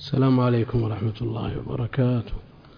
السلام عليكم ورحمة الله وبركاته.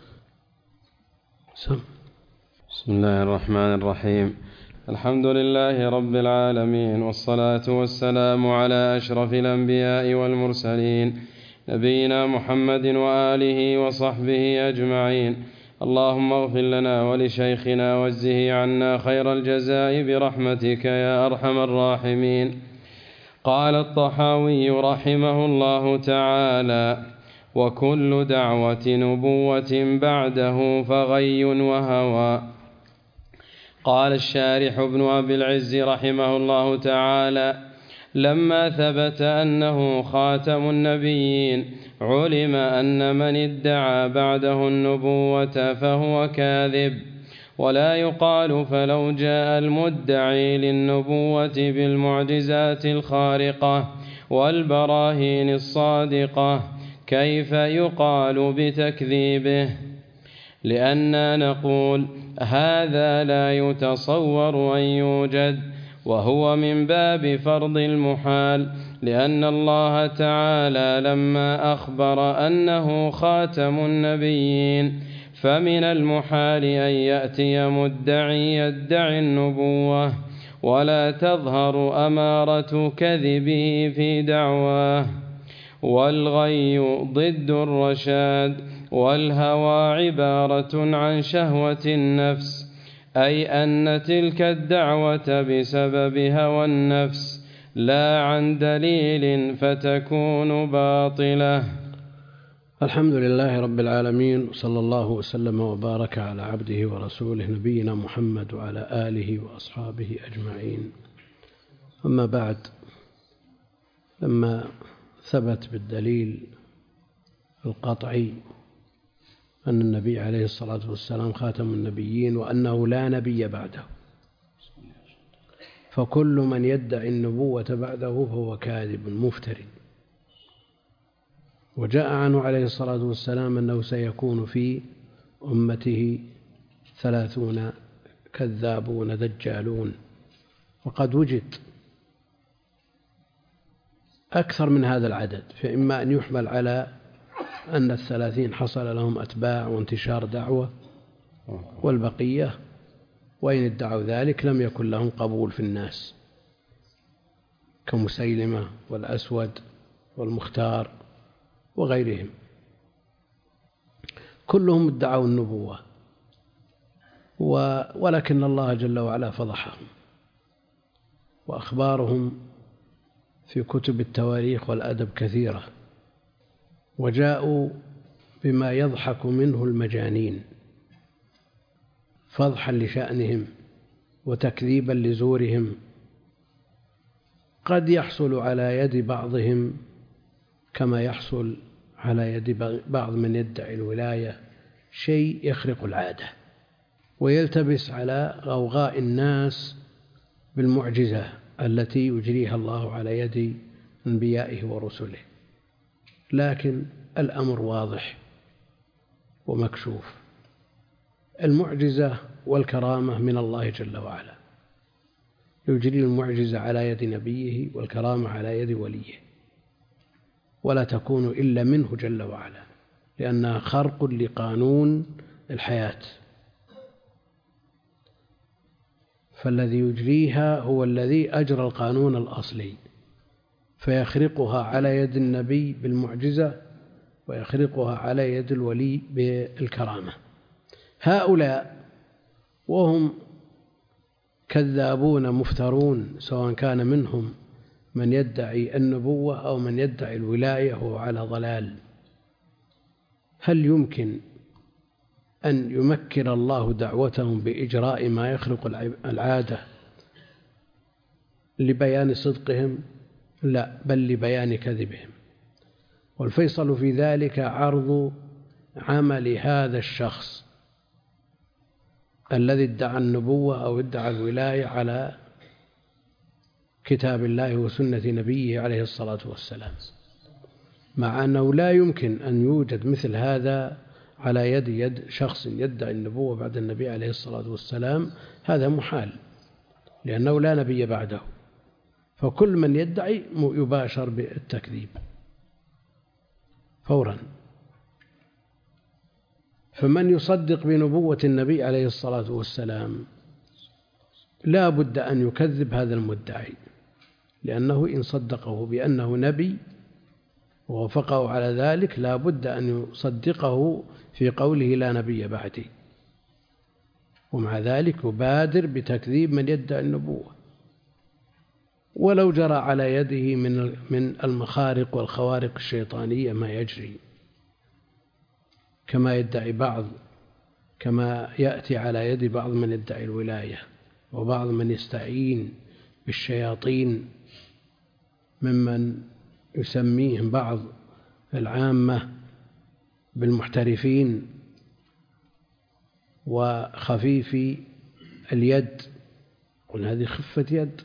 بسم الله الرحمن الرحيم. الحمد لله رب العالمين، والصلاة والسلام على أشرف الأنبياء والمرسلين، نبينا محمد وآله وصحبه أجمعين. اللهم اغفر لنا ولشيخنا واجزه عنا خير الجزاء برحمتك يا أرحم الراحمين. قال الطحاوي رحمه الله تعالى: وكل دعوة نبوة بعده فغي وهوى. قال الشارح ابن أبي العز رحمه الله تعالى: لما ثبت أنه خاتم النبيين علم أن من ادعى بعده النبوة فهو كاذب، ولا يقال فلو جاء المدعي للنبوة بالمعجزات الخارقة والبراهين الصادقة كيف يقال بتكذيبه؟ لأننا نقول هذا لا يتصور أن يوجد، وهو من باب فرض المحال، لأن الله تعالى لما أخبر أنه خاتم النبيين فمن المحال أن يأتي مدعي يدعي النبوة ولا تظهر أمارة كذبه في دعواه. والغي ضد الرشاد، والهوى عبارة عن شهوة النفس، أي أن تلك الدعوة بسبب هوى النفس لا عن دليل فتكون باطلة. الحمد لله رب العالمين، صلى الله وسلم وبارك على عبده ورسوله نبينا محمد وعلى آله وأصحابه أجمعين. أما بعد، لما ثبت بالدليل القطعي أن النبي عليه الصلاة والسلام خاتم النبيين وأنه لا نبي بعده، فكل من يدعي النبوة بعده فهو كاذب مفتري. وجاء عنه عليه الصلاة والسلام أنه سيكون في أمته 30 كذابون دجالون، وقد وجد أكثر من هذا العدد، فإما أن يحمل على أن 30 حصل لهم أتباع وانتشار دعوة، والبقية وإن ادعوا ذلك لم يكن لهم قبول في الناس، كمسيلمة والأسود والمختار وغيرهم، كلهم ادعوا النبوة، ولكن الله جل وعلا فضحهم، وأخبارهم في كتب التواريخ والأدب كثيرة، وجاءوا بما يضحك منه المجانين فضحا لشأنهم وتكذيبا لزورهم. قد يحصل على يد بعضهم كما يحصل على يد بعض من يدعي الولاية شيء يخرق العادة ويلتبس على غوغاء الناس بالمعجزة التي يجريها الله على يد أنبيائه ورسله، لكن الأمر واضح ومكشوف. المعجزة والكرامة من الله جل وعلا، يجري المعجزة على يد نبيه والكرامة على يد وليه، ولا تكون إلا منه جل وعلا، لأنها خرق لقانون الحياة، فالذي يجريها هو الذي أجرى القانون الأصلي، فيخرقها على يد النبي بالمعجزة ويخرقها على يد الولي بالكرامة. هؤلاء وهم كذابون مفترون، سواء كان منهم من يدعي النبوة أو من يدعي الولاية وهو على ضلال. هل يمكن أن يمكن الله دعوتهم بإجراء ما يخرق العادة لبيان صدقهم؟ لا، بل لبيان كذبهم. والفيصل في ذلك عرض عمل هذا الشخص الذي ادعى النبوة أو ادعى الولاية على كتاب الله وسنة نبيه عليه الصلاة والسلام، مع أنه لا يمكن أن يوجد مثل هذا على يد شخص يدعي النبوة بعد النبي عليه الصلاة والسلام. هذا محال، لأنه لا نبي بعده، فكل من يدعي يباشر بالتكذيب. فورا. فمن يصدق بنبوة النبي عليه الصلاة والسلام لا بد أن يكذب هذا المدعي، لأنه إن صدقه بأنه نبي ووافقه على ذلك لا بد أن يصدقه في قوله لا نبي بعدي، ومع ذلك يبادر بتكذيب من يدعي النبوة ولو جرى على يده من المخارق والخوارق الشيطانية ما يجري، كما يدعي بعض، كما يأتي على يد بعض من يدعي الولاية وبعض من يستعين بالشياطين ممن يسميهم بعض العامة بالمحترفين وخفيف اليد. قل هذه خفة يد،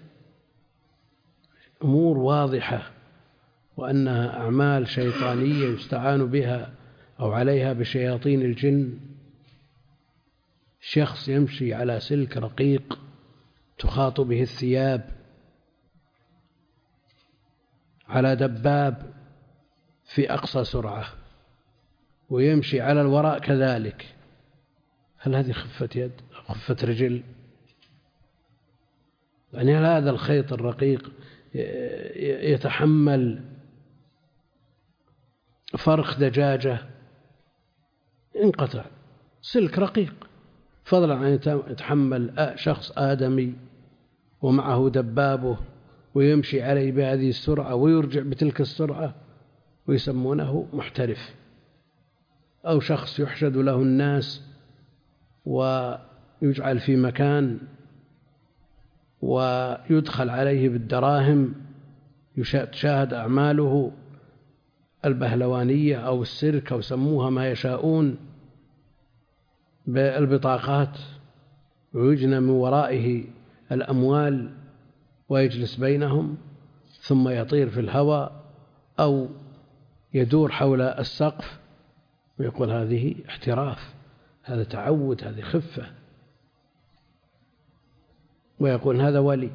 أمور واضحة وأنها أعمال شيطانية يستعان بها أو عليها بشياطين الجن. شخص يمشي على سلك رقيق تخاط به الثياب، على دباب في أقصى سرعة، ويمشي على الوراء كذلك، هل هذه خفة يد أو خفة رجل؟ يعني هل هذا الخيط الرقيق يتحمل فرخ دجاجة؟ انقطع، سلك رقيق، فضلا عن يتحمل شخص آدمي ومعه دبابه ويمشي عليه بهذه السرعة ويرجع بتلك السرعة، ويسمونه محترف. أو شخص يحشد له الناس ويجعل في مكان ويدخل عليه بالدراهم، تشاهد أعماله البهلوانية أو السيرك أو سموها ما يشاءون بالبطاقات، ويجنى من ورائه الأموال ويجلس بينهم، ثم يطير في الهواء أو يدور حول السقف، ويقول هذه احتراف، هذا تعود، هذه خفة، ويقول هذا ولي.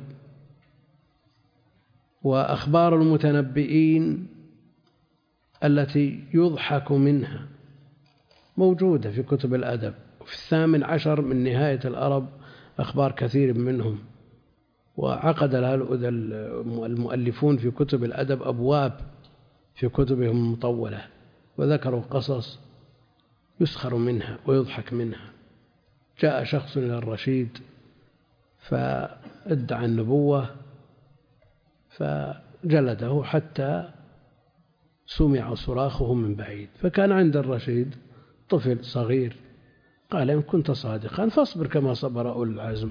وأخبار المتنبئين التي يضحك منها موجودة في كتب الأدب، وفي 18 من نهاية الأرب أخبار كثير منهم، وعقد لها المؤلفون في كتب الأدب أبواب في كتبهم المطولة، وذكروا قصص يسخر منها ويضحك منها. جاء شخص إلى الرشيد فادعى النبوة فجلده حتى سمع صراخه من بعيد، فكان عند الرشيد طفل صغير، قال إن كنت صادقا فاصبر كما صبر أولو العزم.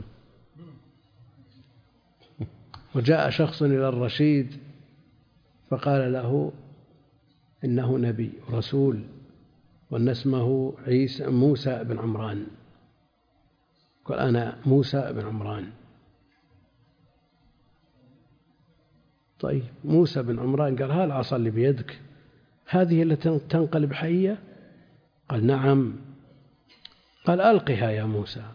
وجاء شخص إلى الرشيد فقال له إنه نبي رسول وأن اسمه موسى بن عمران، قال أنا موسى بن عمران. طيب موسى بن عمران، قال هل العصا اللي بيدك هذه التي تنقلب حية؟ قال نعم. قال ألقها يا موسى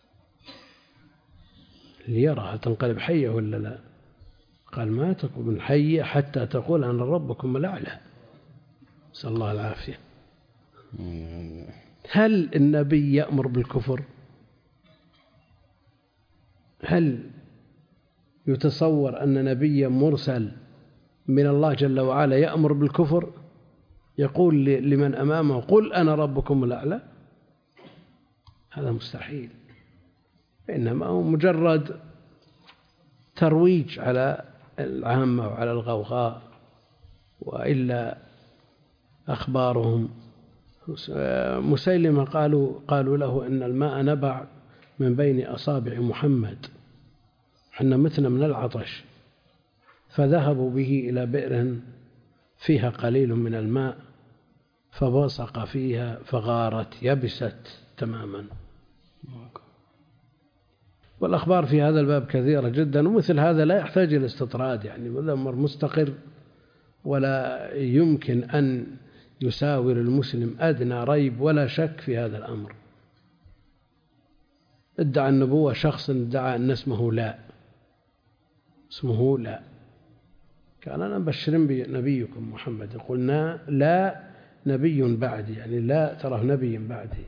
ليرى هل تنقلب حية ولا لا. قال ما تكون حية حتى تقول أنا ربكم الأعلى، نسأل الله العافية. هل النبي يأمر بالكفر؟ هل يتصور أن نبيا مرسل من الله جل وعلا يأمر بالكفر، يقول لمن أمامه قل أنا ربكم الأعلى؟ هذا مستحيل، إنما هو مجرد ترويج على العامة وعلى الغوغاء. وإلا أخبارهم مسيلمة قالوا له إن الماء نبع من بين أصابع محمد، حنا متنا من العطش، فذهبوا به إلى بئر فيها قليل من الماء فبصق فيها فغارت يبست تماما. والأخبار في هذا الباب كثيرة جدا، ومثل هذا لا يحتاج إلى استطراد، يعني الأمر مستقر ولا يمكن أن يساور المسلم أدنى ريب ولا شك في هذا الأمر. ادعى النبوة شخص ادعى أن اسمه لا، قال أنا مبشر بنبيكم محمد، قلنا لا نبي بعدي، يعني لا تراه نبي بعدي،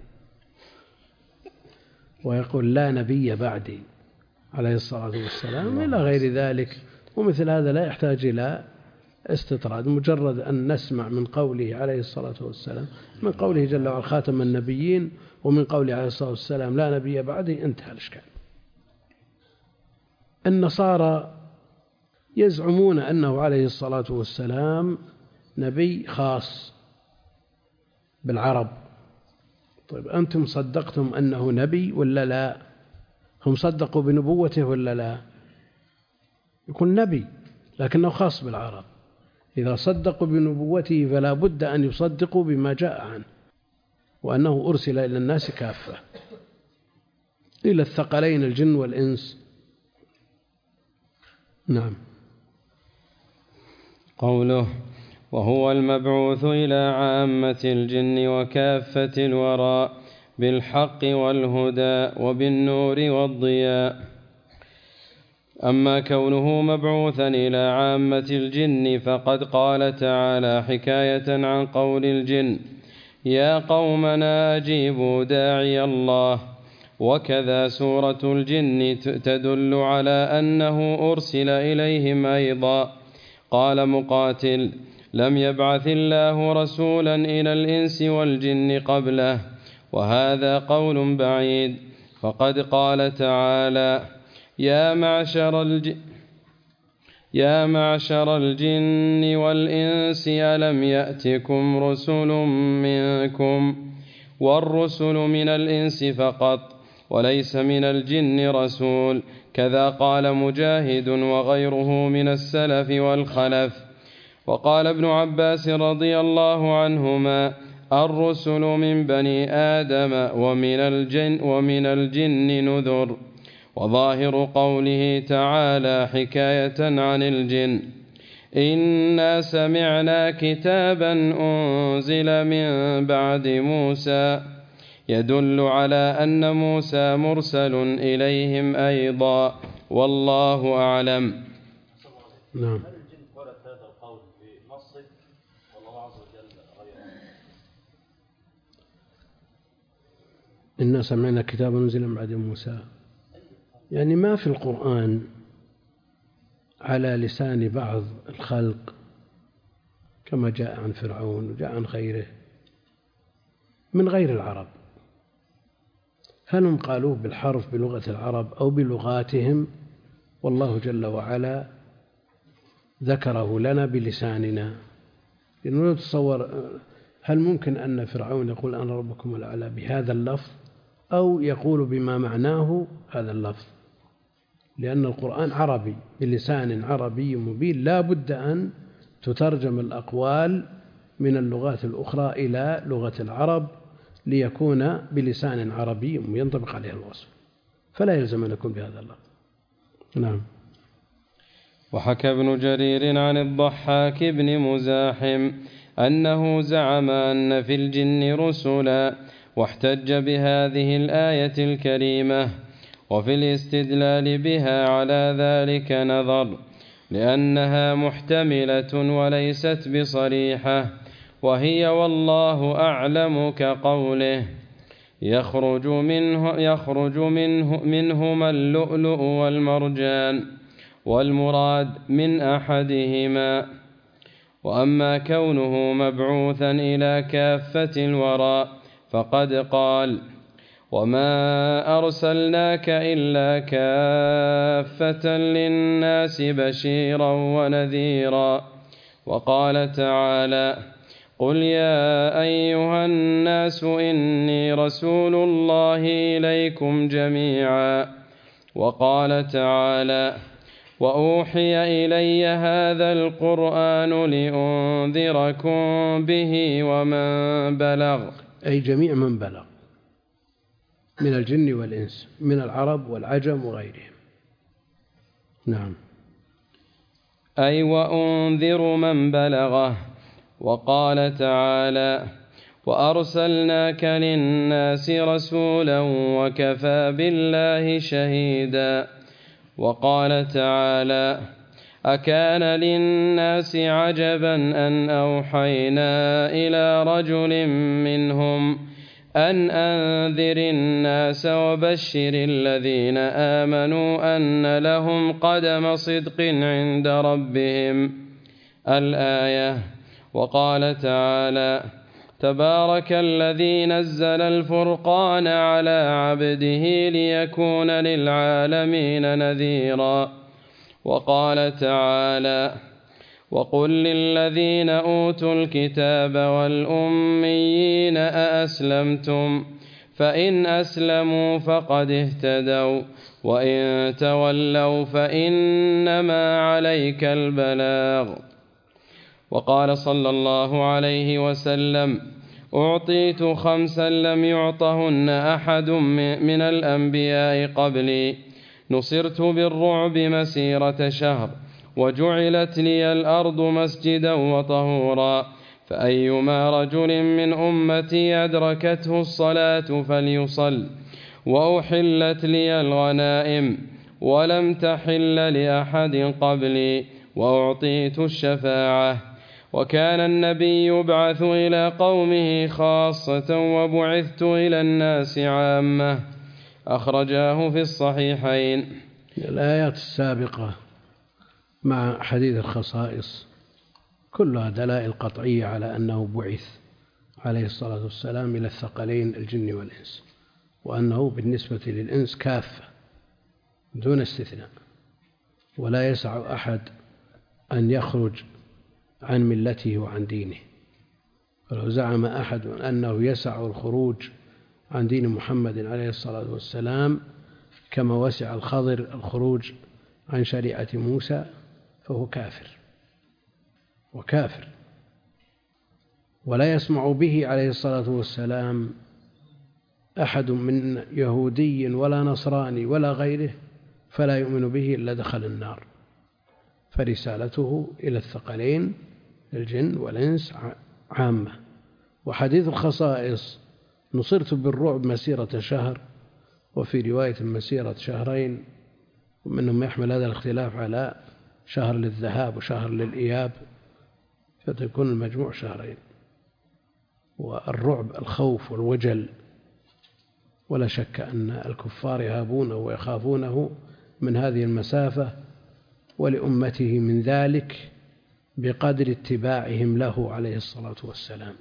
ويقول لا نبي بعدي عليه الصلاة والسلام إلى غير ذلك. ومثل هذا لا يحتاج إلى استطراد، مجرد أن نسمع من قوله عليه الصلاة والسلام، من قوله جل وعلا خاتم النبيين، ومن قوله عليه الصلاة والسلام لا نبي بعدي، انتهى الإشكال. النصارى يزعمون أنه عليه الصلاة والسلام نبي خاص بالعرب. طيب أنتم صدقتم أنه نبي ولا لا؟ هم صدقوا بنبوته ولا لا؟ يكون نبي لكنه خاص بالعرب. إذا صدقوا بنبوته فلا بد أن يصدقوا بما جاء عنه، وأنه أرسل إلى الناس كافة، إلى الثقلين الجن والإنس. نعم. قوله وهو المبعوث إلى عامة الجن وكافة الورى بالحق والهدى وبالنور والضياء. أما كونه مبعوثا إلى عامة الجن فقد قال تعالى حكاية عن قول الجن يا قومنا أجيبوا داعي الله. وكذا سورة الجن تدل على أنه أرسل إليهم أيضا. قال مقاتل لم يبعث الله رسولا إلى الإنس والجن قبله، وهذا قول بعيد، فقد قال تعالى يا معشر الجن والإنس ألم يأتكم رسل منكم، والرسل من الإنس فقط وليس من الجن رسول. كذا قال مجاهد وغيره من السلف والخلف. وقال ابن عباس رضي الله عنهما الرسل من بني آدم ومن الجن نذر. وظاهر قوله تعالى حكاية عن الجن إنا سمعنا كتابا أنزل من بعد موسى يدل على أن موسى مرسل إليهم أيضا، والله أعلم. نعم. هل الجن قالت هذا القول بنصه والله عز وجل غيره؟ إنا سمعنا كتابا أنزل من بعد موسى، يعني ما في القرآن على لسان بعض الخلق كما جاء عن فرعون وجاء عن غيره من غير العرب. هل هم قالوه بالحرف بلغة العرب أو بلغاتهم؟ والله جل وعلا ذكره لنا بلساننا. لأنه نتصور هل ممكن أن فرعون يقول أنا ربكم الأعلى بهذا اللفظ أو يقول بما معناه هذا اللفظ؟ لأن القرآن عربي بلسان عربي مبين، لا بد أن تترجم الأقوال من اللغات الأخرى إلى لغة العرب ليكون بلسان عربي ينطبق عليه الوصف، فلا يلزم أن يكون بهذا اللفظ. نعم. وحكى ابن جرير عن الضحاك بن مزاحم أنه زعم أن في الجن رسلا، واحتج بهذه الآية الكريمة، وفي الاستدلال بها على ذلك نظر، لأنها محتملة وليست بصريحة، وهي والله أعلم كقوله يخرج منهما اللؤلؤ والمرجان، والمراد من أحدهما. وأما كونه مبعوثا إلى كافة الورى فقد قال وما أرسلناك إلا كافة للناس بشيرا ونذيرا. وقال تعالى قل يا أيها الناس إني رسول الله إليكم جميعا. وقال تعالى وأوحي إلي هذا القرآن لأنذركم به ومن بلغ، أي جميع من بلغ من الجن والإنس من العرب والعجم وغيرهم. نعم. أي وأنذر من بلغه. وقال تعالى وأرسلناك للناس رسولا وكفى بالله شهيدا. وقال تعالى أكان للناس عجبا أن أوحينا إلى رجل منهم أن أنذر الناس وبشر الذين آمنوا أن لهم قدم صدق عند ربهم. الآية. وقال تعالى: تبارك الذي نزل الفرقان على عبده ليكون للعالمين نذيرا. وقال تعالى: وقل للذين أوتوا الكتاب والأميين أأسلمتم؟ فإن أسلموا فقد اهتدوا، وإن تولوا فإنما عليك البلاغ. وقال صلى الله عليه وسلم: أعطيت 5 لم يعطهن أحد من الأنبياء قبلي: نصرت بالرعب مسيرة شهر، وجعلت لي الأرض مسجدا وطهورا، فأيما رجل من أمتي أدركته الصلاة فليصل، وأحلت لي الغنائم ولم تحل لأحد قبلي، وأعطيت الشفاعة. وكان النبي يبعث إلى قومه خاصة وبعثت إلى الناس عامة. أخرجاه في الصحيحين. الآيات السابقة مع حديث الخصائص كلها دلائل قطعية على أنه بعث عليه الصلاة والسلام إلى الثقلين الجن والإنس، وأنه بالنسبة للإنس كافة دون استثناء، ولا يسع أحد أن يخرج عن ملته وعن دينه. فلو زعم أحد أنه يسع الخروج عن دين محمد عليه الصلاة والسلام كما وسع الخضر الخروج عن شريعة موسى فهو كافر وكافر، ولا يسمع به عليه الصلاة والسلام أحد من يهودي ولا نصراني ولا غيره فلا يؤمن به إلا دخل النار. فرسالته إلى الثقلين الجن والإنس عامة. وحديث الخصائص: نصرت بالرعب مسيرة شهر، وفي رواية مسيرة شهرين، ومنهم يحمل هذا الاختلاف على شهر للذهاب وشهر للإياب، فتكون المجموع شهرين. والرعب الخوف والوجل، ولا شك أن الكفار يهابونه ويخافونه من هذه المسافة، ولأمته من ذلك بقدر اتباعهم له عليه الصلاة والسلام.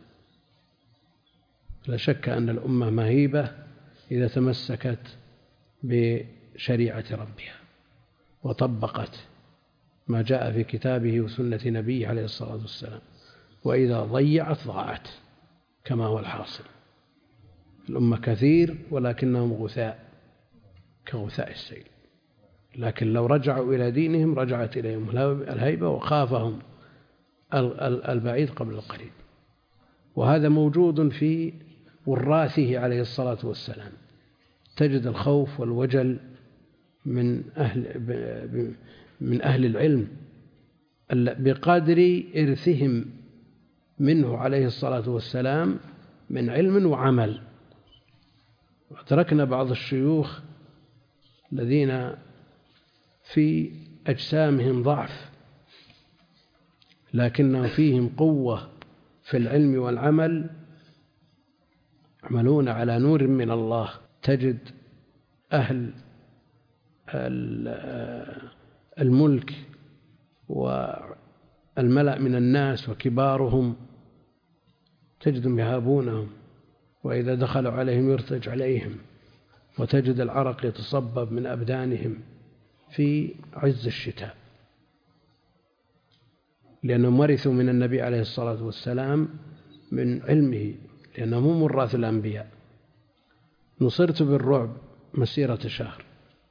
لا شك أن الأمة مهيبة إذا تمسكت بشريعة ربها وطبقت ما جاء في كتابه وسنة نبيه عليه الصلاة والسلام، وإذا ضيعت ضاعت كما هو الحاصل. الأمة كثير ولكنهم غثاء كغثاء السيل، لكن لو رجعوا إلى دينهم رجعت إليهم الهيبة وخافهم البعيد قبل القريب. وهذا موجود في وراثه عليه الصلاة والسلام. تجد الخوف والوجل من أهل العلم بقدر إرثهم منه عليه الصلاة والسلام من علم وعمل. وتركنا بعض الشيوخ الذين في أجسامهم ضعف لكنهم فيهم قوة في العلم والعمل، يعملون على نور من الله. تجد أهل الملك والملأ من الناس وكبارهم تجدهم يهابونهم، وإذا دخلوا عليهم يرتج عليهم، وتجد العرق يتصبب من أبدانهم في عز الشتاء، لأنهم ورثوا من النبي عليه الصلاة والسلام من علمه، لأنهم هم وراث الأنبياء. نصرت بالرعب مسيرة شهر،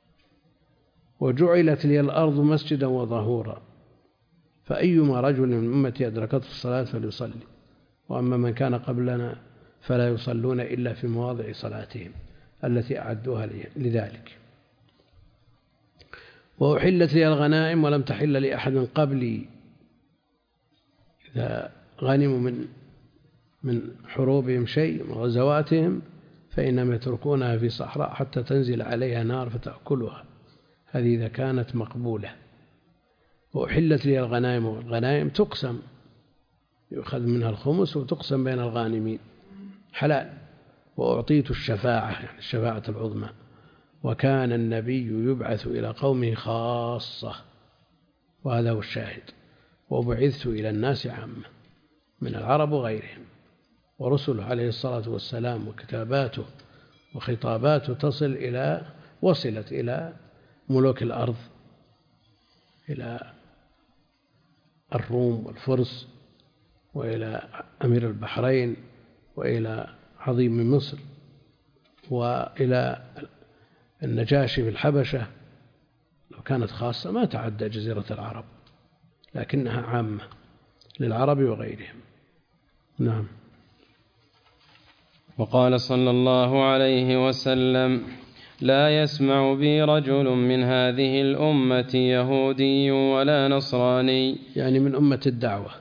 وجعلت لي الأرض مسجدا وطهورا، فأيما رجل من أمتي أدركته الصلاة فليصلي، وأما من كان قبلنا فلا يصلون إلا في مواضع صلاتهم التي أعدوها لذلك. وأحلت لي الغنائم ولم تحل لأحد قبلي. إذا غنموا من حروبهم شيء من غزواتهم فإنهم يتركونها في صحراء حتى تنزل عليها نار فتأكلها، هذه إذا كانت مقبولة. وأحلت لي الغنائم، والغنائم تقسم، يؤخذ منها الخمس وتقسم بين الغانمين، حلال. وأعطيت الشفاعة، يعني الشفاعة العظمى، وكان النبي يبعث إلى قومه خاصة، وهذا هو الشاهد، وبعثت إلى الناس عامة من العرب وغيرهم. ورسله عليه الصلاة والسلام وكتاباته وخطاباته وصلت إلى ملوك الأرض، إلى الروم والفرس، وإلى أمير البحرين، وإلى عظيم مصر، وإلى النجاشي في الحبشة. لو كانت خاصة ما تعدى جزيرة العرب، لكنها عامة للعرب وغيرهم. نعم. وقال صلى الله عليه وسلم: لا يسمع بي رجل من هذه الأمة يهودي ولا نصراني، يعني من أمة الدعوة.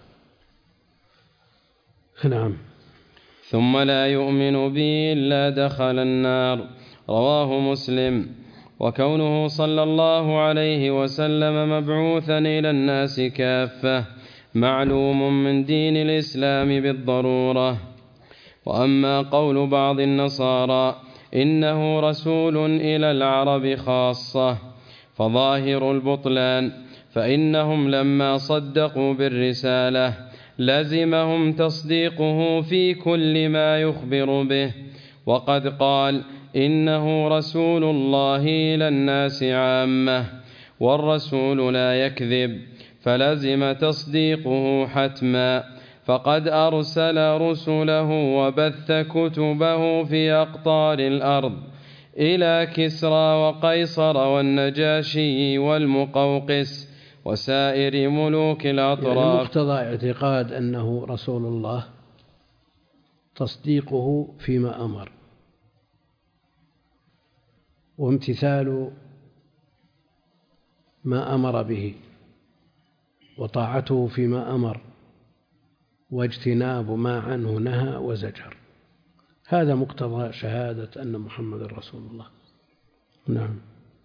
نعم. ثم لا يؤمن بي إلا دخل النار. رواه مسلم. وكونه صلى الله عليه وسلم مبعوثا إلى الناس كافة معلوم من دين الإسلام بالضرورة. وأما قول بعض النصارى إنه رسول إلى العرب خاصة فظاهر البطلان، فإنهم لما صدقوا بالرسالة لزمهم تصديقه في كل ما يخبر به، وقد قال: إنه رسول الله إلى الناس عامة، والرسول لا يكذب، فلزم تصديقه حتما، فقد أرسل رسله وبث كتبه في أقطار الأرض إلى كسرى وقيصر والنجاشي والمقوقس وسائر ملوك الأطراف. يعني مقتضى اعتقاد أنه رسول الله تصديقه فيما أمر، وامتثال ما أمر به، وطاعته فيما أمر، واجتناب ما عنه نهى وزجر. هذا مقتضى شهادة أن محمد رسول الله. نعم.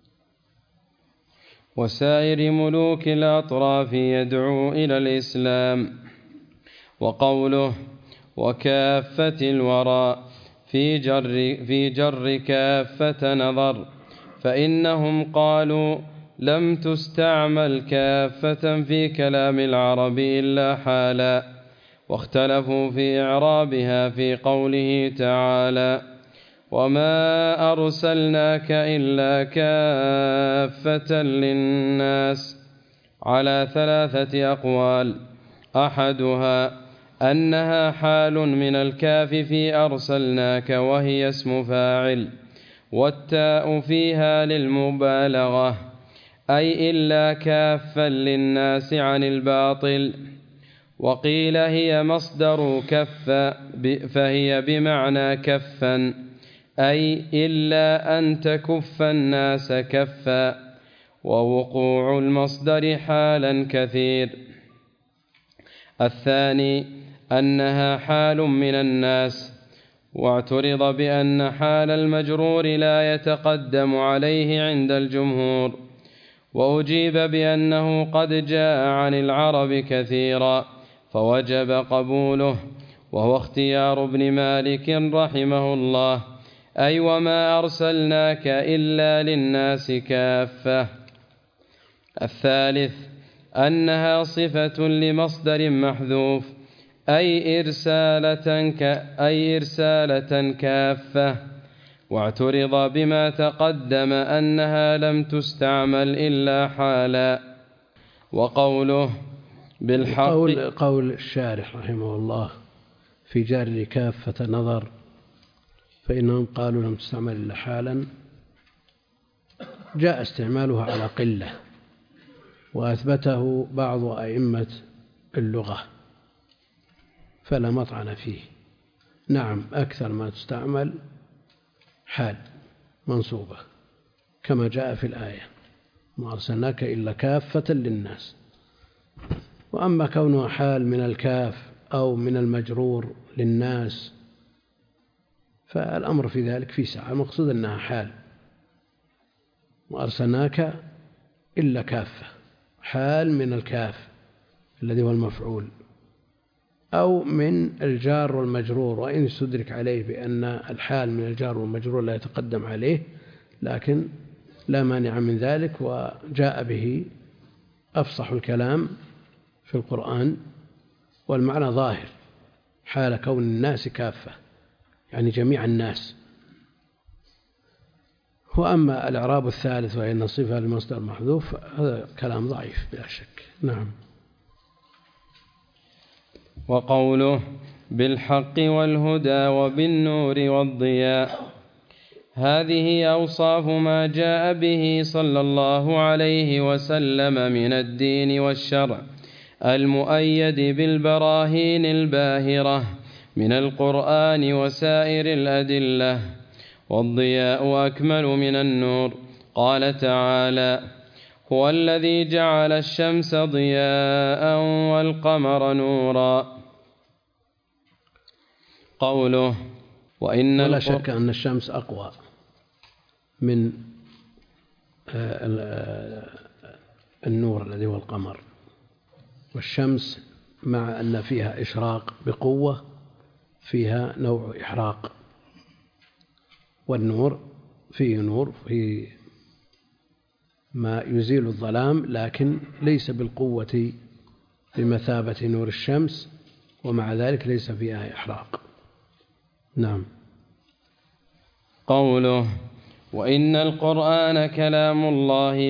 وسائر ملوك الأطراف يدعو إلى الإسلام. وقوله: وكافة الورى في جر كافة نظر، فإنهم قالوا لم تستعمل كافة في كلام العرب إلا حالا، واختلفوا في إعرابها في قوله تعالى: وما أرسلناك إلا كافة للناس، على 3 أقوال، أحدها أنها حال من الكاف في أرسلناك وهي اسم فاعل، والتاء فيها للمبالغة، أي إلا كافا للناس عن الباطل. وقيل هي مصدر كف، فهي بمعنى كفا، أي إلا أن تكف الناس كفا، ووقوع المصدر حالا كثير. الثاني أنها حال من الناس، واعترض بأن حال المجرور لا يتقدم عليه عند الجمهور، وأجيب بأنه قد جاء عن العرب كثيرا فوجب قبوله، وهو اختيار ابن مالك رحمه الله، أي وما أرسلناك إلا للناس كافة. الثالث أنها صفة لمصدر محذوف، أي إرسالة كافة، واعترض بما تقدم أنها لم تستعمل إلا حالا. وقوله بالحق، قول الشارح رحمه الله في جار كافة نظر، فإنهم قالوا لم تستعمل إلا حالا، جاء استعمالها على قلة، وأثبته بعض أئمة اللغة فلا مطعن فيه. نعم، أكثر ما تستعمل حال منصوبة كما جاء في الآية: ما أرسلناك إلا كافة للناس. وأما كونها حال من الكاف أو من المجرور للناس فالأمر في ذلك في سعة، المقصود أنها حال، وأرسلناك إلا كافة حال من الكاف الذي هو المفعول، أو من الجار والمجرور، وإن استدرك عليه بأن الحال من الجار والمجرور لا يتقدم عليه، لكن لا مانع من ذلك، وجاء به أفصح الكلام في القرآن، والمعنى ظاهر حال كون الناس كافة، يعني جميع الناس. وأما الإعراب الثالث وإن صفة للمصدر محذوف هذا كلام ضعيف بلا شك. نعم. وقوله بالحق والهدى وبالنور والضياء، هذه أوصاف ما جاء به صلى الله عليه وسلم من الدين والشرع المؤيد بالبراهين الباهرة من القرآن وسائر الأدلة. والضياء أكمل من النور. قال تعالى: هو الذي جعل الشمس ضياء والقمر نورا. قوله وإن ولا شك أن الشمس أقوى من النور الذي هو القمر، والشمس مع أن فيها إشراق بقوة فيها نوع إحراق، والنور فيه نور فيه ما يزيل الظلام، لكن ليس بالقوة بمثابة نور الشمس، ومع ذلك ليس فيها إحراق. نعم. قوله وإن القرآن كلام الله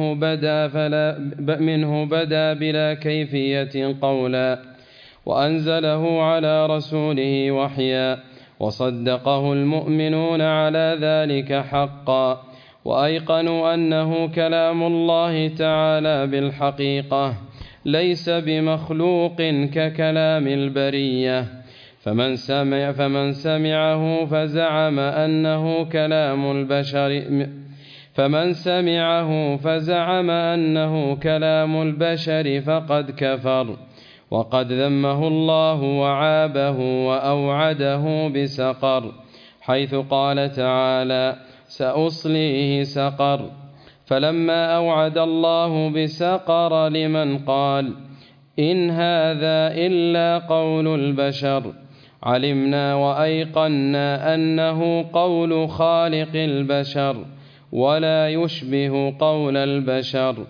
منه بدا بلا كيفية قولا، وأنزله على رسوله وحيا، وصدقه المؤمنون على ذلك حقا، وأيقنوا أنه كلام الله تعالى بالحقيقة ليس بمخلوق ككلام البرية. فمن سمعه فزعم أنه كلام البشر فقد كفر، وقد ذمه الله وعابه وأوعده بسقر، حيث قال تعالى: سأصليه سقر. فلما أوعد الله بسقر لمن قال إن هذا إلا قول البشر، علمنا وأيقنا أنه قول خالق البشر ولا يشبه قول البشر.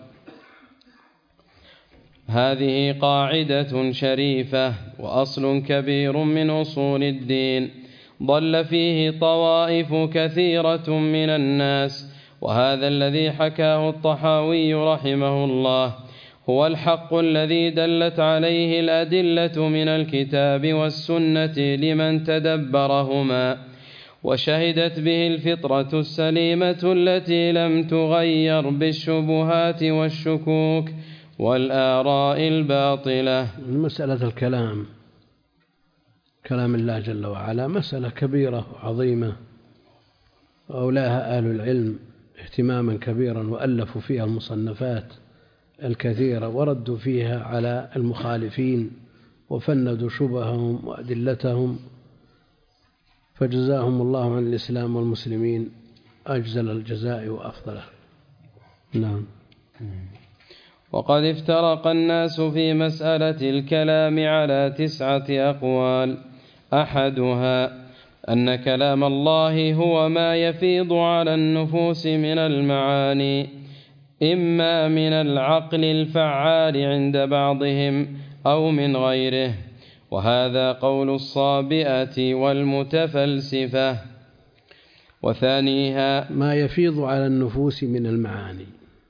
هذه قاعدة شريفة وأصل كبير من أصول الدين، ضل فيه طوائف كثيرة من الناس، وهذا الذي حكاه الطحاوي رحمه الله هو الحق الذي دلت عليه الأدلة من الكتاب والسنة لمن تدبرهما، وشهدت به الفطرة السليمة التي لم تغير بالشبهات والشكوك والآراء الباطلة. مسألة الكلام، كلام الله جل وعلا، مسألة كبيرة وعظيمة، وأولاها أهل العلم اهتماما كبيرا، وألفوا فيها المصنفات الكثيرة، وردوا فيها على المخالفين، وفندوا شبههم وأدلتهم، فجزاهم الله عن الإسلام والمسلمين أجزل الجزاء وأفضله. نعم. وقد افترق الناس في مسألة الكلام على 9 أقوال. أحدها أن كلام الله هو ما يفيض على النفوس من المعاني، إما من العقل الفعال عند بعضهم أو من غيره، وهذا قول الصابئة والمتفلسفة. وثانيها ما يفيض على النفوس من المعاني،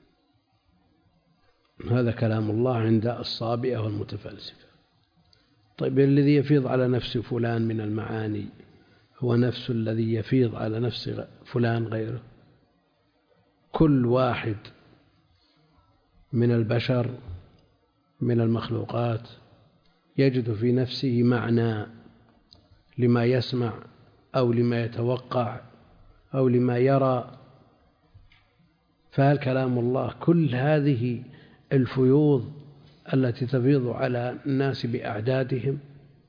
هذا كلام الله عند الصابئة والمتفلسفة. طيب الذي يفيض على نفس فلان من المعاني هو نفس الذي يفيض على نفس فلان غيره؟ كل واحد من البشر من المخلوقات يجد في نفسه معنى لما يسمع أو لما يتوقع أو لما يرى، فهل كلام الله كل هذه الفيوض التي تفيض على الناس بأعدادهم؟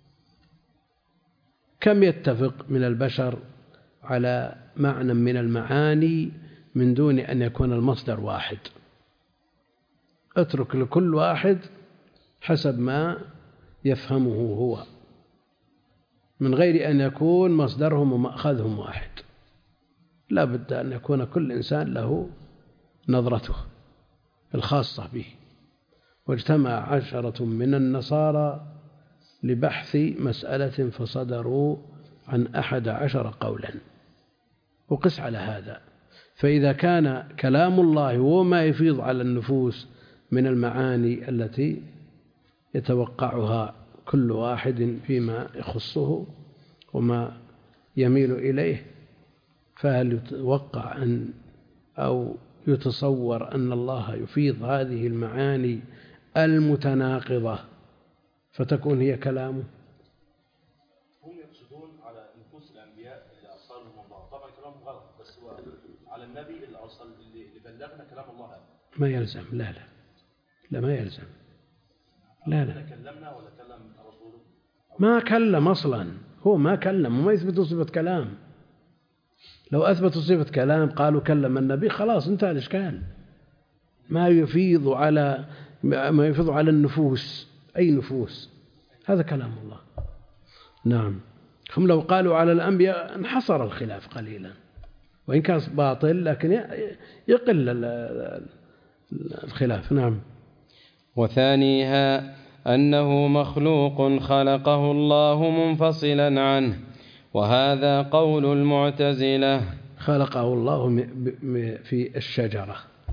كم يتفق من البشر على معنى من المعاني من دون أن يكون المصدر واحد؟ اترك لكل واحد حسب ما يفهمه هو، من غير أن يكون مصدرهم ومأخذهم واحد. لا بد أن يكون كل إنسان له نظرته الخاصة به. واجتمع 10 من النصارى لبحث مسألة فصدروا عن 11 قولا، وقس على هذا. فإذا كان كلام الله هو ما يفيض على النفوس من المعاني التي يتوقعها كل واحد فيما يخصه وما يميل إليه، فهل يتوقع أو يتصور أن الله يفيض هذه المعاني المتناقضة فتكون هي كلامه؟ هم يقصدون على نفوس الأنبياء اللي أرسلهم الله، طبعا كلامهم غلط، بس هو على النبي اللي أرسل اللي بلغنا كلام الله هذا. ما يلزم، لا ما يلزم، لا كلمنا ولا كلم رسوله؟ ما كلم أصلا، هو ما كلم وما يثبت صفة كلام. لو أثبتوا صفة كلام قالوا كلم النبي خلاص انتهى الإشكال. ما يفيض على النفوس، أي نفوس، هذا كلام الله. نعم. هم لو قالوا على الأنبياء انحصر الخلاف قليلا، وإن كان باطل لكن يقل الخلاف. نعم. وثانيها أنه مخلوق خلقه الله منفصلا عنه، وهذا قول المعتزلة. خلقه الله في الشجرة،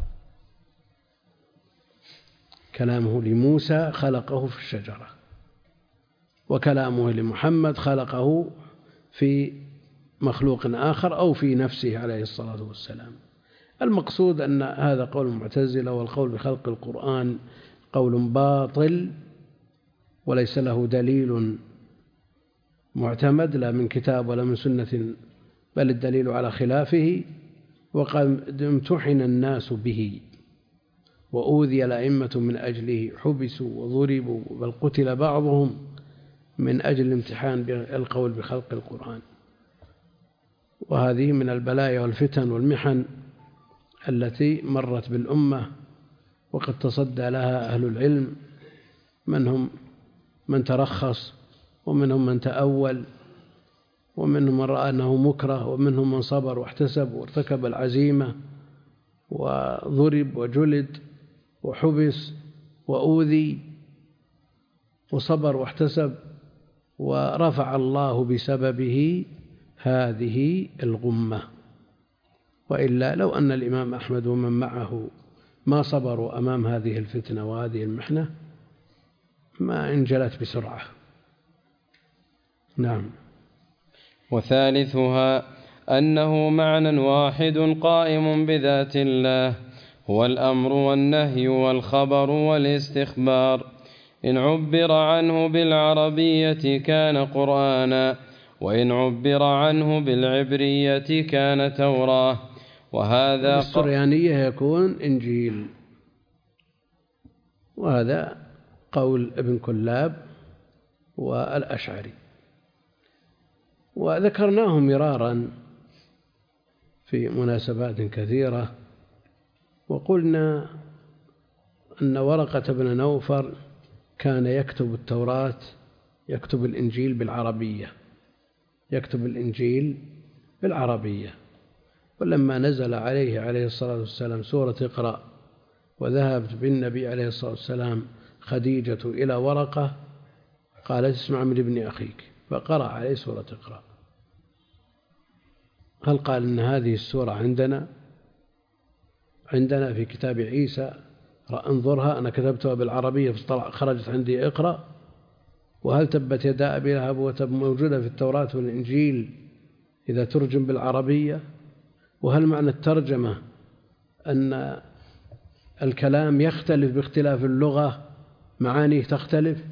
كلامه لموسى خلقه في الشجرة، وكلامه لمحمد خلقه في مخلوق آخر أو في نفسه عليه الصلاة والسلام. المقصود أن هذا قول المعتزلة، والقول بخلق القرآن قول باطل وليس له دليل معتمد لا من كتاب ولا من سنة، بل الدليل على خلافه. وقد امتحن الناس به وأوذي الأئمة من أجله، حبسوا وضربوا، بل قتل بعضهم من أجل الامتحان بالقول بخلق القرآن. وهذه من البلايا والفتن والمحن التي مرت بالأمة، وقد تصدى لها أهل العلم، منهم من ترخص، ومنهم من تأول، ومنهم من رأى أنه مكره، ومنهم من صبر واحتسب وارتكب العزيمة وضرب وجلد وحبس وأوذي وصبر واحتسب، ورفع الله بسببه هذه الغمة. وإلا لو أن الإمام أحمد ومن معه ما صبروا أمام هذه الفتنة وهذه المحنة ما انجلت بسرعة. نعم. وثالثها أنه معنى واحد قائم بذات الله، هو الأمر والنهي والخبر والاستخبار. إن عبر عنه بالعربية كان قرآنا، وإن عبر عنه بالعبرية كان توراة. وهذا السريانية يكون إنجيل، وهذا قول ابن كلاب والأشعري. وذكرناه مرارا في مناسبات كثيرة، وقلنا أن ورقة بن نوفل كان يكتب التوراة، يكتب الإنجيل بالعربية، ولما نزل عليه الصلاة والسلام سورة اقرأ، وذهبت بالنبي عليه الصلاة والسلام خديجة إلى ورقة قالت اسمع من ابن أخيك، فقرأ عليه سورة اقرأ. هل قال إن هذه السورة عندنا في كتاب عيسى انظرها أنا كتبتها بالعربية خرجت عندي اقرأ؟ وهل تبت يدا أبي لهب وتب موجودة في التوراة والإنجيل إذا ترجم بالعربية؟ وهل معنى الترجمة أن الكلام يختلف باختلاف اللغة، معانيه تختلف؟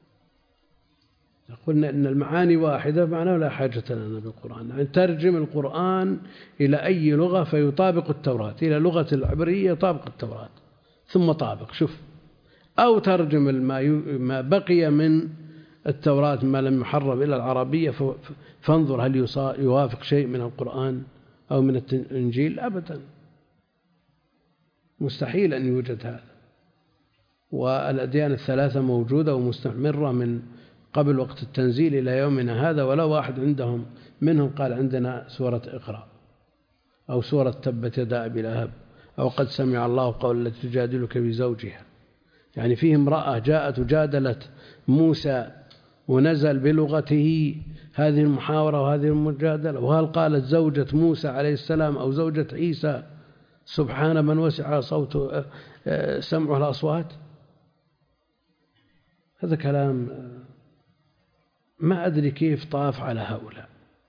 قلنا إن المعاني واحدة، معناه لا حاجة لنا بالقرآن، يعني ترجم القرآن إلى أي لغة فيطابق التوراة، إلى لغة العبرية يطابق التوراة ثم طابق، شوف، أو ترجم ما بقي من التوراة ما لم يحرم إلى العربية فانظر هل يوافق شيء من القرآن أو من الإنجيل. أبدا، مستحيل أن يوجد هذا. والأديان الثلاثة موجودة ومستمرة من قبل وقت التنزيل إلى يومنا هذا، ولا واحد منهم قال عندنا سورة اقرأ أو سورة تبت يدا أبي لهب أو قد سمع الله قول التي تجادلك في زوجها. يعني فيه امرأة جاءت وجادلت موسى ونزل بلغته هذه المحاورة وهذه المجادلة، وهل قالت زوجة موسى عليه السلام أو زوجة عيسى سبحان من وسع صوته سمعه الأصوات؟ هذا كلام ما أدري كيف طاف على هؤلاء،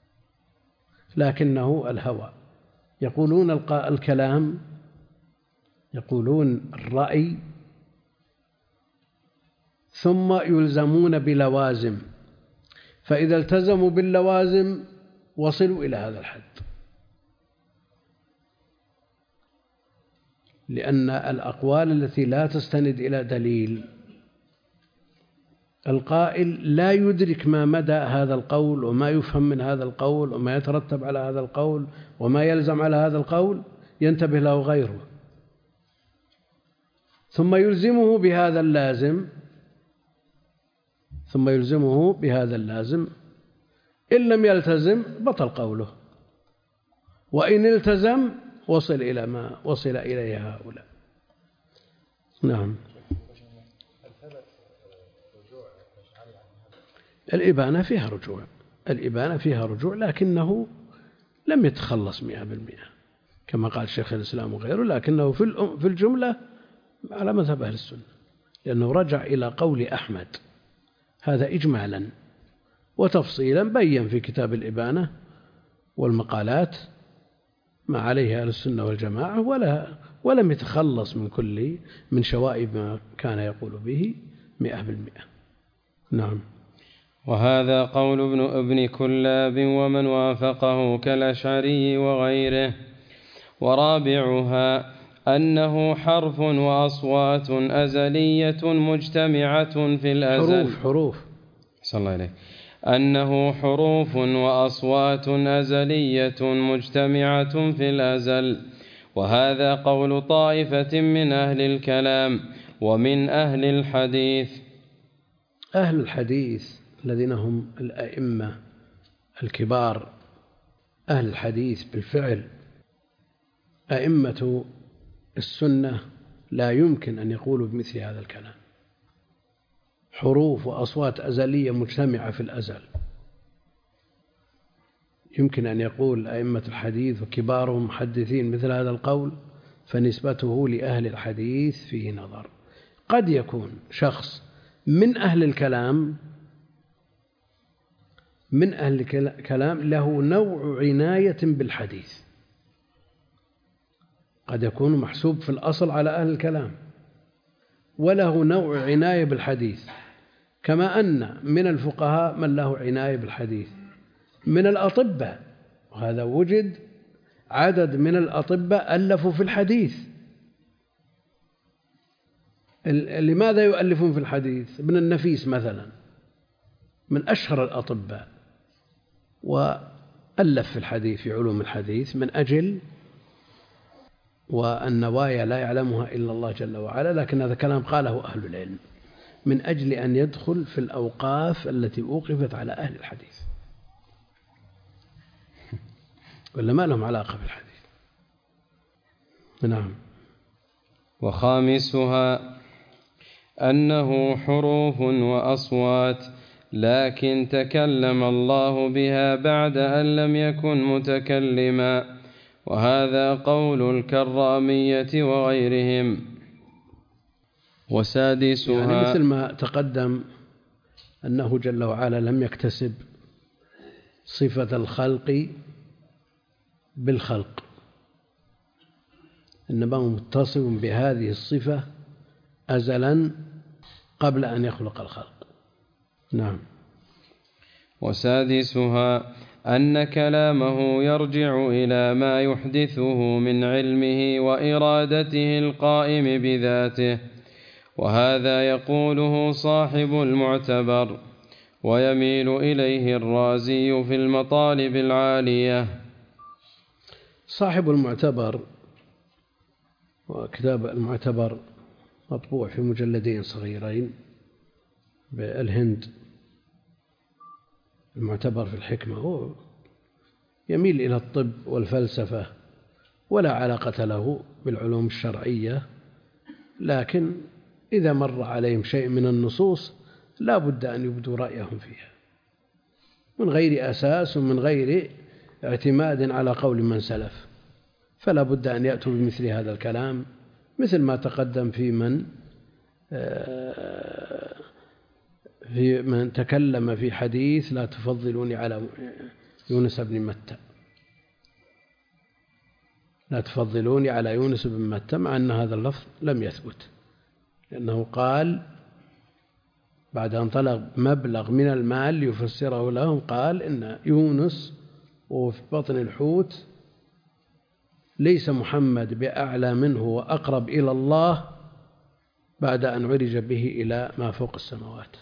لكنه الهوى. يقولون الكلام، يقولون الرأي، ثم يلزمون بلوازم، فإذا التزموا باللوازم وصلوا إلى هذا الحد، لأن الأقوال التي لا تستند إلى دليل القائل لا يدرك ما مدى هذا القول وما يفهم من هذا القول وما يترتب على هذا القول وما يلزم على هذا القول، ينتبه له غيره ثم يلزمه بهذا اللازم، إن لم يلتزم بطل قوله، وإن التزم وصل إلى ما وصل إليه هؤلاء. نعم. الإبانة فيها رجوع، لكنه لم يتخلص 100% كما قال شيخ الإسلام وغيره، لكنه في الجملة على مذهب أهل السنة، لأنه رجع إلى قول أحمد، هذا إجمالا، وتفصيلا بين في كتاب الإبانة والمقالات ما عليه أهل السنة والجماعة، ولم يتخلص من شوائب ما كان يقول به 100%. نعم. وهذا قول ابن كلاب ومن وافقه كالأشعري وغيره. ورابعها أنه حرف وأصوات أزلية مجتمعة في الأزل. حروف صلى الله عليه. أنه حروف وأصوات أزلية مجتمعة في الأزل، وهذا قول طائفة من أهل الكلام ومن أهل الحديث. أهل الحديث الذين هم الأئمة الكبار، أهل الحديث بالفعل، أئمة السنة، لا يمكن أن يقولوا بمثل هذا الكلام. حروف وأصوات أزلية مجتمعة في الأزل، يمكن أن يقول أئمة الحديث وكبارهم محدثين مثل هذا القول، فنسبته لأهل الحديث فيه نظر. قد يكون شخص من أهل الكلام له نوع عناية بالحديث، قد يكون محسوب في الأصل على أهل الكلام وله نوع عناية بالحديث، كما أن من الفقهاء من له عناية بالحديث، من الأطباء، وهذا وجد عدد من الأطباء ألفوا في الحديث. لماذا يؤلفون في الحديث؟ ابن النفيس مثلا من أشهر الأطباء، وألف في الحديث في علوم الحديث من أجل، والنوايا لا يعلمها إلا الله جل وعلا، لكن هذا كلام قاله أهل العلم من أجل أن يدخل في الأوقاف التي أوقفت على أهل الحديث، ولا ما لهم علاقة بالحديث. نعم. وخامسها أنه حروف وأصوات، لكن تكلم الله بها بعد أن لم يكن متكلما، وهذا قول الكرامية وغيرهم. وسادسها يعني مثل ما تقدم أنه جل وعلا لم يكتسب صفة الخلق بالخلق، إنما هو متصف بهذه الصفة أزلا قبل أن يخلق الخلق. نعم. وسادسها أن كلامه يرجع إلى ما يحدثه من علمه وإرادته القائم بذاته، وهذا يقوله صاحب المعتبر، ويميل إليه الرازي في المطالب العالية. صاحب المعتبر وكتاب المعتبر مطبوع في مجلدين صغيرين بالهند، المعتبر في الحكمة. هو يميل إلى الطب والفلسفة ولا علاقة له بالعلوم الشرعية، لكن إذا مر عليهم شيء من النصوص لا بد أن يبدوا رأيهم فيها من غير أساس ومن غير اعتماد على قول من سلف، فلا بد أن يأتوا بمثل هذا الكلام، مثل ما تقدم في من تكلم في حديث لا تفضلوني على يونس بن متى، لا تفضلوني على يونس بن متى، مع أن هذا اللفظ لم يثبت، لأنه قال بعد أن طلب مبلغ من المال ليفسره لهم قال إن يونس وفي بطن الحوت ليس محمد بأعلى منه وأقرب إلى الله بعد أن عرج به إلى ما فوق السماوات.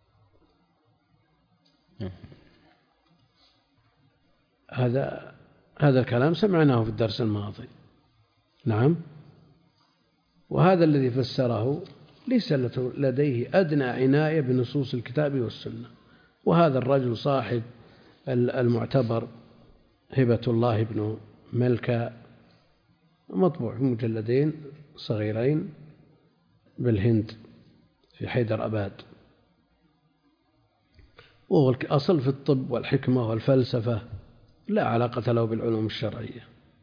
هذا الكلام سمعناه في الدرس الماضي. نعم. وهذا الذي فسره ليس لديه أدنى عناية بنصوص الكتاب والسنة. وهذا الرجل صاحب المعتبر هبة الله بن ملكة، مطبوع في مجلدين صغيرين بالهند في حيدر أباد، وهو الأصل في الطب والحكمة والفلسفة، لا علاقة له بالعلوم الشرعية،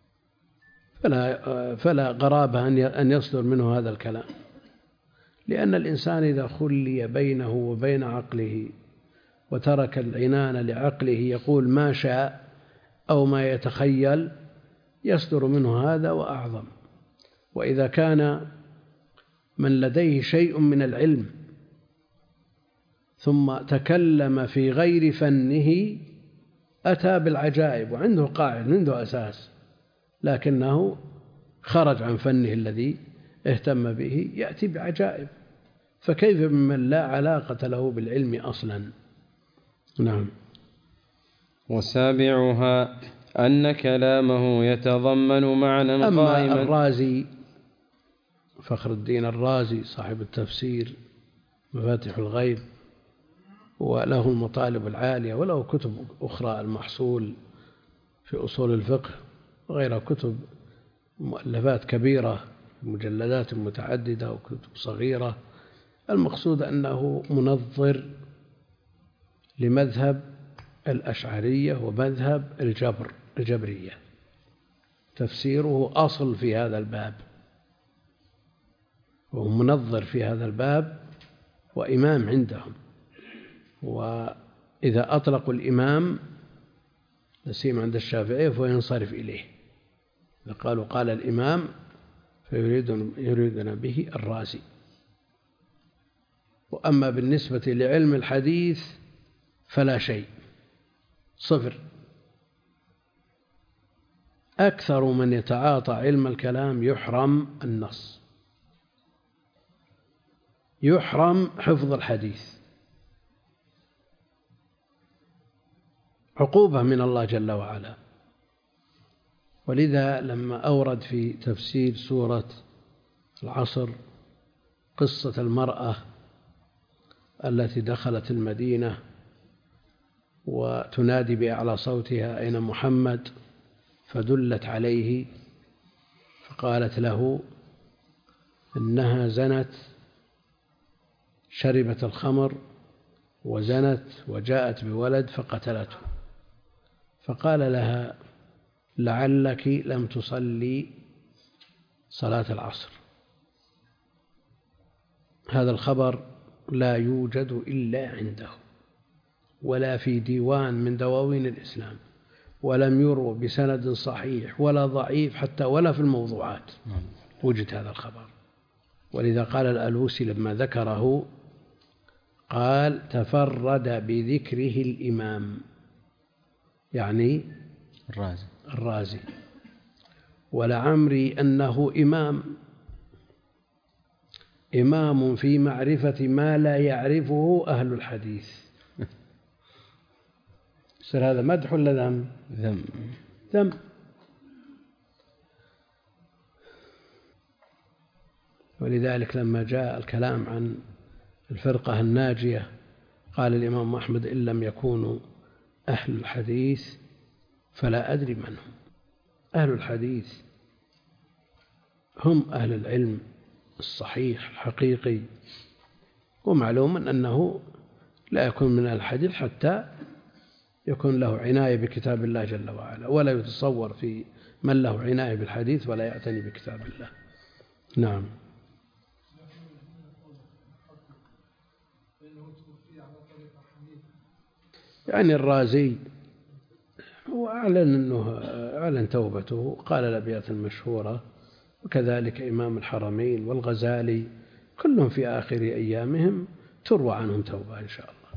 فلا غرابة أن يصدر منه هذا الكلام، لأن الإنسان إذا خلي بينه وبين عقله وترك العنان لعقله يقول ما شاء أو ما يتخيل يصدر منه هذا وأعظم. وإذا كان من لديه شيء من العلم ثم تكلم في غير فنه أتى بالعجائب، وعنده قاعدة عنده أساس، لكنه خرج عن فنه الذي اهتم به يأتي بعجائب، فكيف بمن لا علاقة له بالعلم أصلا. نعم. وسابعها أن كلامه يتضمن معنى قائما. أما الرازي فخر الدين الرازي صاحب التفسير مفاتيح الغيب، وله المطالب العالية، وله كتب أخرى المحصول في أصول الفقه وغيرها، كتب مؤلفات كبيرة مجلدات متعددة وكتب صغيرة. المقصود أنه منظر لمذهب الأشعرية ومذهب الجبرية، تفسيره أصل في هذا الباب، وهو منظر في هذا الباب وإمام عندهم. وإذا أطلقوا الإمام نسيم عند الشافعية فهو ينصرف إليه، إذا قالوا قال الإمام فيريدون به الرازي. وأما بالنسبة لعلم الحديث فلا شيء، صفر. أكثر من يتعاطى علم الكلام يحرم النص، يحرم حفظ الحديث، عقوبة من الله جل وعلا. ولذا لما أورد في تفسير سورة العصر قصة المرأة التي دخلت المدينة وتنادي بأعلى صوتها أين محمد، فدلت عليه فقالت له إنها زنت، شربت الخمر وزنت وجاءت بولد فقتلته، فقال لها لعلك لم تصلي صلاة العصر. هذا الخبر لا يوجد إلا عنده، ولا في ديوان من دواوين الإسلام، ولم يروى بسند صحيح ولا ضعيف حتى ولا في الموضوعات وجد هذا الخبر. ولذا قال الألوسي لما ذكره قال تفرد بذكره الإمام، يعني الرازي، ولعمري أنه إمام في معرفة ما لا يعرفه أهل الحديث. يصير هذا مدح ولا ذم؟ ذم. ولذلك لما جاء الكلام عن الفرقة الناجية قال الإمام أحمد إن لم يكونوا أهل الحديث فلا أدري من هم. أهل الحديث هم أهل العلم الصحيح الحقيقي، ومعلوم أنه لا يكون من الحديث حتى يكون له عناية بكتاب الله جل وعلا، ولا يتصور في من له عناية بالحديث ولا يعتني بكتاب الله. نعم. يعني الرازي هو أعلن توبته، قال الأبيات المشهورة، وكذلك إمام الحرمين والغزالي كلهم في آخر أيامهم تروى عنهم توبة إن شاء الله.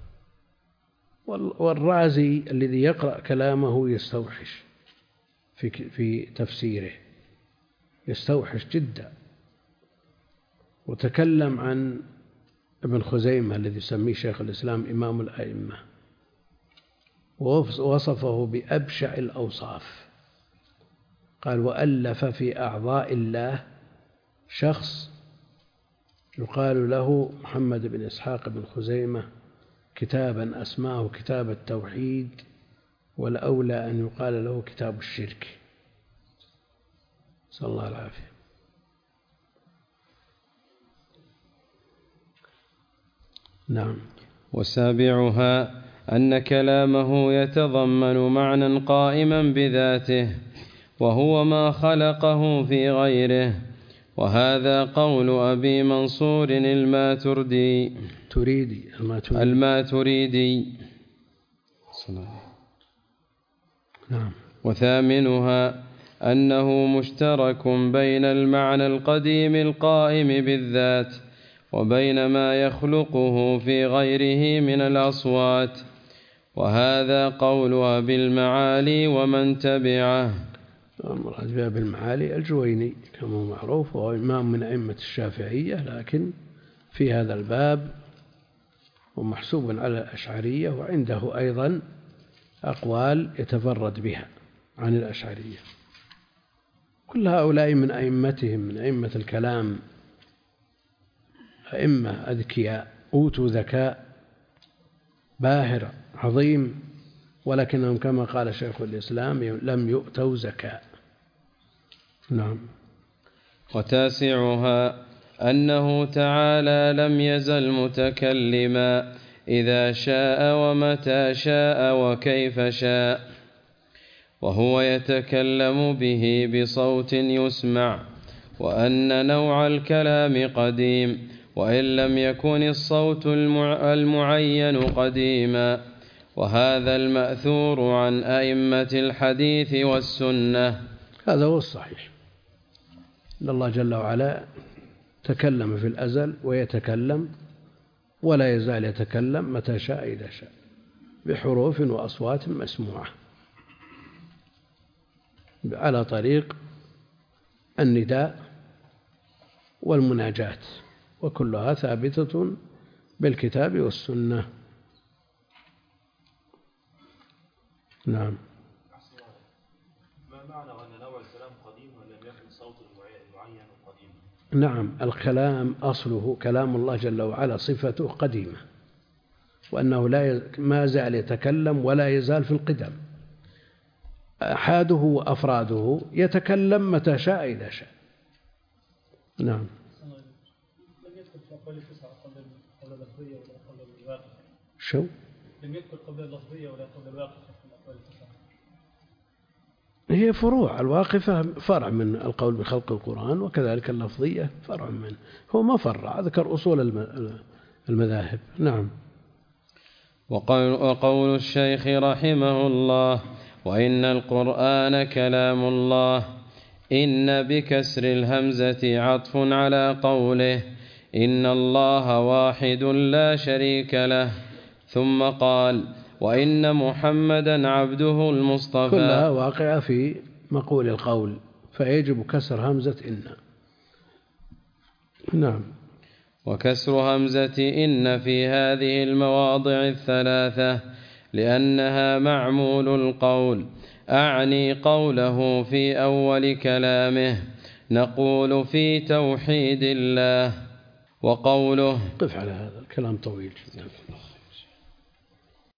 والرازي الذي يقرأ كلامه يستوحش في تفسيره، يستوحش جدا. وتكلم عن ابن خزيمة الذي يسميه شيخ الإسلام إمام الأئمة، ووصفه بأبشع الأوصاف. قال وألف في أعضاء الله شخص يقال له محمد بن إسحاق بن خزيمة كتابا أسماه كتاب التوحيد، والأولى أن يقال له كتاب الشرك، نسأل الله العافية. نعم. وسابعها أن كلامه يتضمن معنى قائما بذاته، وهو ما خلقه في غيره، وهذا قول أبي منصور الماتريدي. نعم. وثامنها أنه مشترك بين المعنى القديم القائم بالذات وبين ما يخلقه في غيره من الأصوات، وهذا قول أبي المعالي ومن تبعه. المراد بأبي المعالي الجويني كما هو معروف، وهو إمام من أئمة الشافعية، لكن في هذا الباب ومحسوب على الأشعرية، وعنده أيضا أقوال يتفرد بها عن الأشعرية. كل هؤلاء من أئمتهم، من أئمة الكلام، أئمة أذكياء أوتوا ذكاء باهر عظيم، ولكنهم كما قال شيخ الإسلام لم يؤتوا زكاة. نعم. وتاسعها أنه تعالى لم يزل متكلما إذا شاء ومتى شاء وكيف شاء، وهو يتكلم به بصوت يسمع، وأن نوع الكلام قديم وإن لم يكن الصوت المعين قديما، وهذا المأثور عن أئمة الحديث والسنة. هذا هو الصحيح، أن الله جل وعلا تكلم في الأزل ويتكلم ولا يزال يتكلم متى شاء إذا شاء بحروف وأصوات مسموعة على طريق النداء والمناجاة، وكلها ثابتة بالكتاب والسنة. نعم. ما معنى أن نوع الكلام قديم ولم يكن صوت معين قديم؟ نعم، الكلام أصله كلام الله جل وعلا صفته قديمة، وأنه ما زال يتكلم ولا يزال في القدم. أحاده وأفراده يتكلم متى شاء إذا شاء. نعم. لم يذكر في أقوال التسعة قبل اللفظية ولا قبل الواقع. شو؟ لم يذكر قبل اللفظية ولا قبل الواقع في الأقوال التسعة. هي فروع. الواقفة فرع من القول بخلق القرآن، وكذلك اللفظية فرع منه. هو ما فرع، ذكر أصول المذاهب. نعم. وقول الشيخ رحمه الله: وإن القرآن كلام الله، إن بكسر الهمزة عطف على قوله إن الله واحد لا شريك له، ثم قال: وإن محمدا عبده المصطفى. كلها واقعة في مقول القول، فيجب كسر همزة إن. نعم. وكسر همزة إن في هذه المواضع الثلاثة لأنها معمول القول، أعني قوله في أول كلامه، نقول في توحيد الله. وقوله قف على هذا الكلام طويل جدا.